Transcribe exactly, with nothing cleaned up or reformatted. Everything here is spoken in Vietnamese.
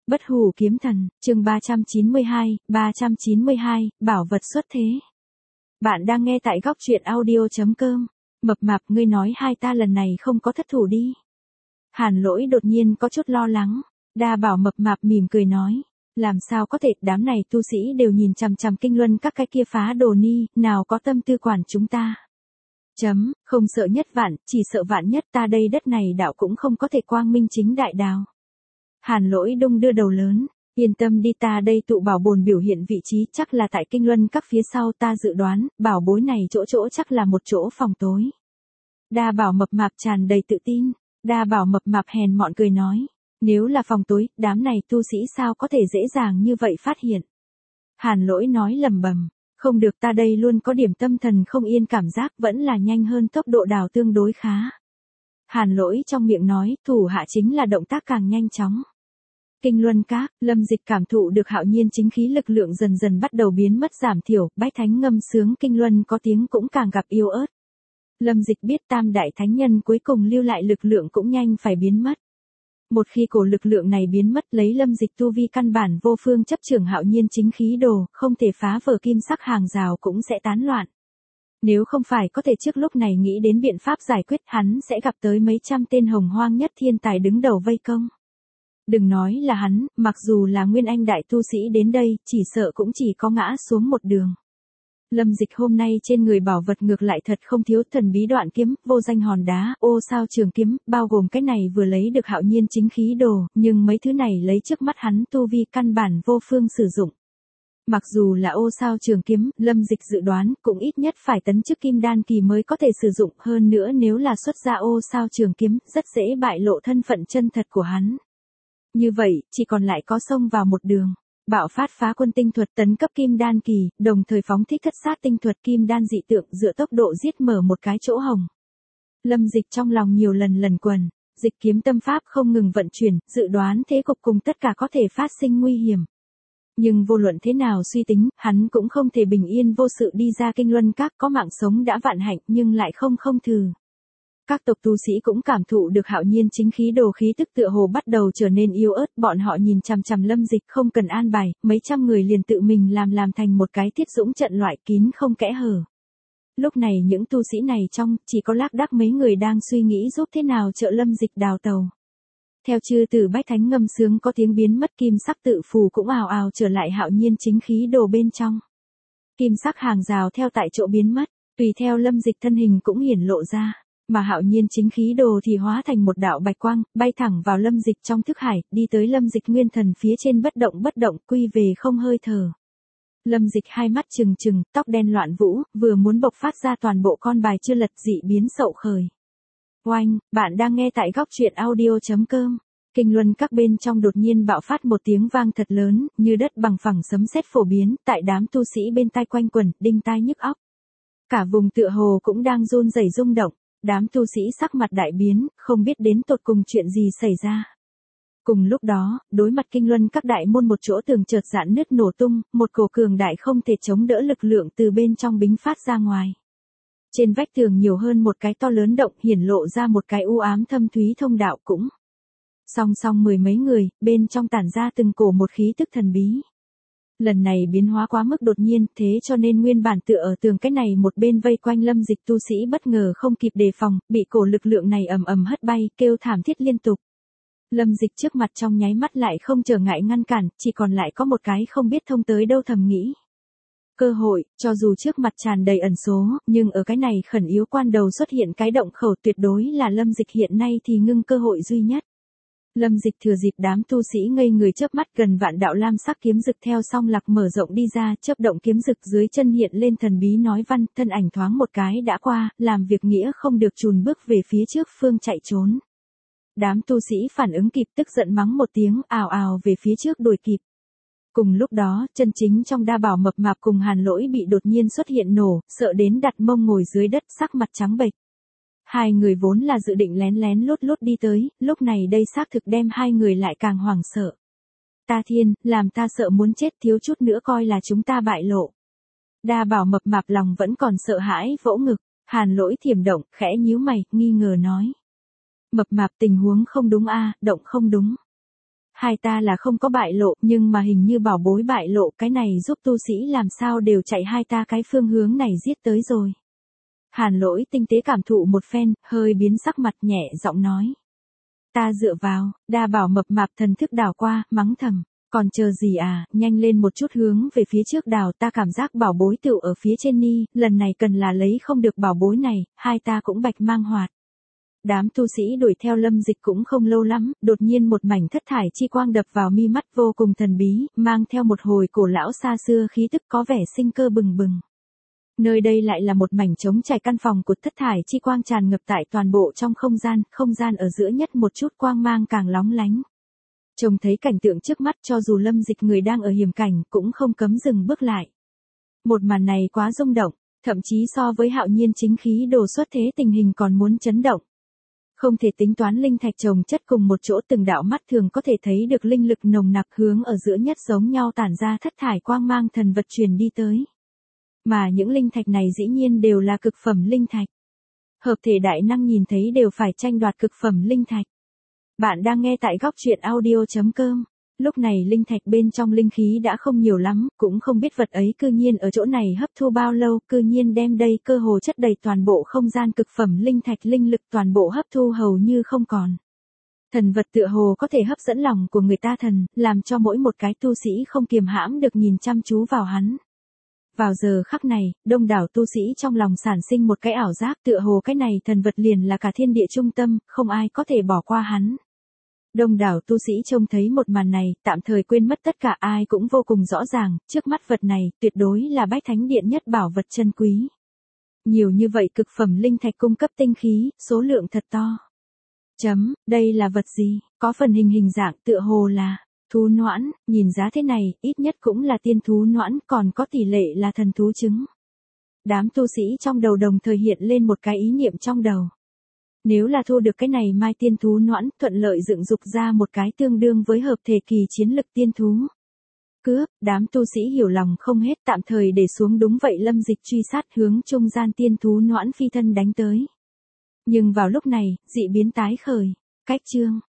Bất hủ kiếm thần, chương ba trăm chín mươi hai, ba trăm chín mươi hai, bảo vật xuất thế. Bạn đang nghe tại góc truyện audio chấm com. Mập mạp, ngươi nói hai ta lần này không có thất thủ đi. Hàn Lỗi đột nhiên có chút lo lắng. Đa Bảo mập mạp mỉm cười nói. Làm sao có thể, đám này tu sĩ đều nhìn chằm chằm kinh luân các cái kia phá đồ ni, nào có tâm tư quản chúng ta. Chấm, không sợ nhất vạn, chỉ sợ vạn nhất, ta đây đất này đạo cũng không có thể quang minh chính đại đạo. Hàn Lỗi đung đưa đầu lớn, yên tâm đi, ta đây tụ bảo bồn biểu hiện vị trí chắc là tại kinh luân các phía sau, ta dự đoán, bảo bối này chỗ chỗ chắc là một chỗ phòng tối. Đa Bảo mập mạp tràn đầy tự tin. Đa Bảo mập mạp hèn mọn cười nói, nếu là phòng tối, đám này tu sĩ sao có thể dễ dàng như vậy phát hiện. Hàn Lỗi nói lầm bầm, không được, ta đây luôn có điểm tâm thần không yên cảm giác, vẫn là nhanh hơn tốc độ đào tương đối khá. Hàn Lỗi trong miệng nói, thủ hạ chính là động tác càng nhanh chóng. Kinh luân các, Lâm Dịch cảm thụ được hạo nhiên chính khí lực lượng dần dần bắt đầu biến mất giảm thiểu, bách thánh ngâm sướng kinh luân có tiếng cũng càng gặp yếu ớt. Lâm Dịch biết tam đại thánh nhân cuối cùng lưu lại lực lượng cũng nhanh phải biến mất. Một khi cổ lực lượng này biến mất, lấy Lâm Dịch tu vi căn bản vô phương chấp trưởng hạo nhiên chính khí đồ, không thể phá vỡ kim sắc hàng rào cũng sẽ tán loạn. Nếu không phải có thể trước lúc này nghĩ đến biện pháp giải quyết, hắn sẽ gặp tới mấy trăm tên hồng hoang nhất thiên tài đứng đầu vây công. Đừng nói là hắn, mặc dù là Nguyên Anh đại tu sĩ đến đây, chỉ sợ cũng chỉ có ngã xuống một đường. Lâm Dịch hôm nay trên người bảo vật ngược lại thật không thiếu, thần bí đoạn kiếm, vô danh hòn đá, ô sao trường kiếm, bao gồm cái này vừa lấy được hạo nhiên chính khí đồ, nhưng mấy thứ này lấy trước mắt hắn tu vi căn bản vô phương sử dụng. Mặc dù là ô sao trường kiếm, Lâm Dịch dự đoán cũng ít nhất phải tấn chức kim đan kỳ mới có thể sử dụng, hơn nữa nếu là xuất ra ô sao trường kiếm, rất dễ bại lộ thân phận chân thật của hắn. Như vậy, chỉ còn lại có xông vào một đường. Bạo phát phá quân tinh thuật tấn cấp kim đan kỳ, đồng thời phóng thích thất sát tinh thuật kim đan dị tượng dựa tốc độ giết mở một cái chỗ hồng. Lâm Dịch trong lòng nhiều lần lần quần, dịch kiếm tâm pháp không ngừng vận chuyển, dự đoán thế cục cùng tất cả có thể phát sinh nguy hiểm. Nhưng vô luận thế nào suy tính, hắn cũng không thể bình yên vô sự đi ra kinh luân các, có mạng sống đã vạn hạnh nhưng lại không không thừ. Các tộc tu sĩ cũng cảm thụ được hạo nhiên chính khí đồ khí tức tựa hồ bắt đầu trở nên yếu ớt, bọn họ nhìn chằm chằm Lâm Dịch không cần an bài, mấy trăm người liền tự mình làm làm thành một cái thiết dũng trận loại kín không kẽ hở. Lúc này những tu sĩ này trong, chỉ có lác đác mấy người đang suy nghĩ giúp thế nào trợ Lâm Dịch đào tàu. Theo chư tử bách thánh ngâm sướng có tiếng biến mất, kim sắc tự phù cũng ào ào trở lại hạo nhiên chính khí đồ bên trong. Kim sắc hàng rào theo tại chỗ biến mất, tùy theo Lâm Dịch thân hình cũng hiển lộ ra. Mà hạo nhiên chính khí đồ thì hóa thành một đạo bạch quang, bay thẳng vào Lâm Dịch trong thức hải, đi tới Lâm Dịch nguyên thần phía trên bất động bất động, quy về không hơi thở. Lâm Dịch hai mắt trừng trừng, tóc đen loạn vũ, vừa muốn bộc phát ra toàn bộ con bài chưa lật, dị biến sậu khởi. Oanh, bạn đang nghe tại góc truyện audio chấm com. Kinh luân các bên trong đột nhiên bạo phát một tiếng vang thật lớn, như đất bằng phẳng sấm sét phổ biến, tại đám tu sĩ bên tai quanh quẩn, đinh tai nhức óc. Cả vùng tựa hồ cũng đang run rẩy rung động. Đám tu sĩ sắc mặt đại biến, không biết đến tột cùng chuyện gì xảy ra. Cùng lúc đó, đối mặt kinh luân các đại môn một chỗ tường chợt giãn nứt nổ tung, một cổ cường đại không thể chống đỡ lực lượng từ bên trong bính phát ra ngoài. Trên vách tường nhiều hơn một cái to lớn động, hiển lộ ra một cái u ám thâm thúy thông đạo cũng. Song song mười mấy người, bên trong tản ra từng cổ một khí tức thần bí. Lần này biến hóa quá mức đột nhiên, thế cho nên nguyên bản tựa ở tường cái này một bên vây quanh Lâm Dịch tu sĩ bất ngờ không kịp đề phòng, bị cổ lực lượng này ầm ầm hất bay, kêu thảm thiết liên tục. Lâm Dịch trước mặt trong nháy mắt lại không trở ngại ngăn cản, chỉ còn lại có một cái không biết thông tới đâu thầm nghĩ. Cơ hội, cho dù trước mặt tràn đầy ẩn số, nhưng ở cái này khẩn yếu quan đầu xuất hiện cái động khẩu, tuyệt đối là Lâm Dịch hiện nay thì ngưng cơ hội duy nhất. Lâm Dịch thừa dịp đám tu sĩ ngây người chớp mắt, gần vạn đạo lam sắc kiếm rực theo song lạc mở rộng đi ra, chớp động kiếm rực dưới chân hiện lên thần bí nói văn, thân ảnh thoáng một cái đã qua, làm việc nghĩa không được chùn bước về phía trước phương chạy trốn. Đám tu sĩ phản ứng kịp, tức giận mắng một tiếng, ào ào về phía trước đuổi kịp. Cùng lúc đó, chân chính trong Đa Bảo mập mạp cùng Hàn Lỗi bị đột nhiên xuất hiện nổ, sợ đến đặt mông ngồi dưới đất, sắc mặt trắng bệch. Hai người vốn là dự định lén lén lút lút đi tới, lúc này đây xác thực đem hai người lại càng hoảng sợ. Ta thiên, làm ta sợ muốn chết, thiếu chút nữa coi là chúng ta bại lộ. Đa Bảo mập mạp lòng vẫn còn sợ hãi, vỗ ngực. Hàn Lỗi thiểm động, khẽ nhíu mày, nghi ngờ nói. Mập mạp, tình huống không đúng a, động không đúng. Hai ta là không có bại lộ, nhưng mà hình như bảo bối bại lộ, cái này giúp tu sĩ làm sao đều chạy hai ta cái phương hướng này giết tới rồi. Hàn Lỗi tinh tế cảm thụ một phen, hơi biến sắc mặt, nhẹ giọng nói. Ta dựa vào, đa bảo mập mạp thần thức đảo qua, mắng thầm. Còn chờ gì à, nhanh lên một chút hướng về phía trước đào, ta cảm giác bảo bối tựu ở phía trên ni, lần này cần là lấy không được bảo bối này, hai ta cũng bạch mang hoạt. Đám tu sĩ đuổi theo Lâm Dịch cũng không lâu lắm, đột nhiên một mảnh thất thải chi quang đập vào mi mắt vô cùng thần bí, mang theo một hồi cổ lão xa xưa khí tức có vẻ sinh cơ bừng bừng. Nơi đây lại là một mảnh trống trải, căn phòng của thất thải chi quang tràn ngập tại toàn bộ trong không gian, không gian ở giữa nhất một chút quang mang càng lóng lánh. Trông thấy cảnh tượng trước mắt, cho dù Lâm Dịch người đang ở hiểm cảnh cũng không cấm dừng bước lại. Một màn này quá rung động, thậm chí so với Hạo Nhiên chính khí đồ xuất thế tình hình còn muốn chấn động. Không thể tính toán linh thạch chồng chất cùng một chỗ, từng đạo mắt thường có thể thấy được linh lực nồng nặc hướng ở giữa nhất giống nhau tản ra thất thải quang mang thần vật truyền đi tới. Mà những linh thạch này dĩ nhiên đều là cực phẩm linh thạch. Hợp thể đại năng nhìn thấy đều phải tranh đoạt cực phẩm linh thạch. Bạn đang nghe tại góc truyện audio chấm com. Lúc này linh thạch bên trong linh khí đã không nhiều lắm, cũng không biết vật ấy cư nhiên ở chỗ này hấp thu bao lâu, cư nhiên đem đây cơ hồ chất đầy toàn bộ không gian, cực phẩm linh thạch linh lực toàn bộ hấp thu hầu như không còn. Thần vật tựa hồ có thể hấp dẫn lòng của người ta thần, làm cho mỗi một cái tu sĩ không kiềm hãm được nhìn chăm chú vào hắn. Vào giờ khắc này, đông đảo tu sĩ trong lòng sản sinh một cái ảo giác, tựa hồ cái này thần vật liền là cả thiên địa trung tâm, không ai có thể bỏ qua hắn. Đông đảo tu sĩ trông thấy một màn này, tạm thời quên mất tất cả, ai cũng vô cùng rõ ràng, trước mắt vật này, tuyệt đối là bách thánh điện nhất bảo vật chân quý. Nhiều như vậy cực phẩm linh thạch cung cấp tinh khí, số lượng thật to. Chấm, đây là vật gì, có phần hình hình dạng tựa hồ là thú noãn, nhìn giá thế này, ít nhất cũng là tiên thú noãn, còn có tỷ lệ là thần thú trứng. Đám tu sĩ trong đầu đồng thời hiện lên một cái ý niệm trong đầu. Nếu là thu được cái này mai tiên thú noãn, thuận lợi dựng dục ra một cái tương đương với hợp thể kỳ chiến lực tiên thú. Cướp, đám tu sĩ hiểu lòng không hết, tạm thời để xuống, đúng vậy Lâm Dịch truy sát hướng trung gian tiên thú noãn phi thân đánh tới. Nhưng vào lúc này, dị biến tái khởi. Cách chương,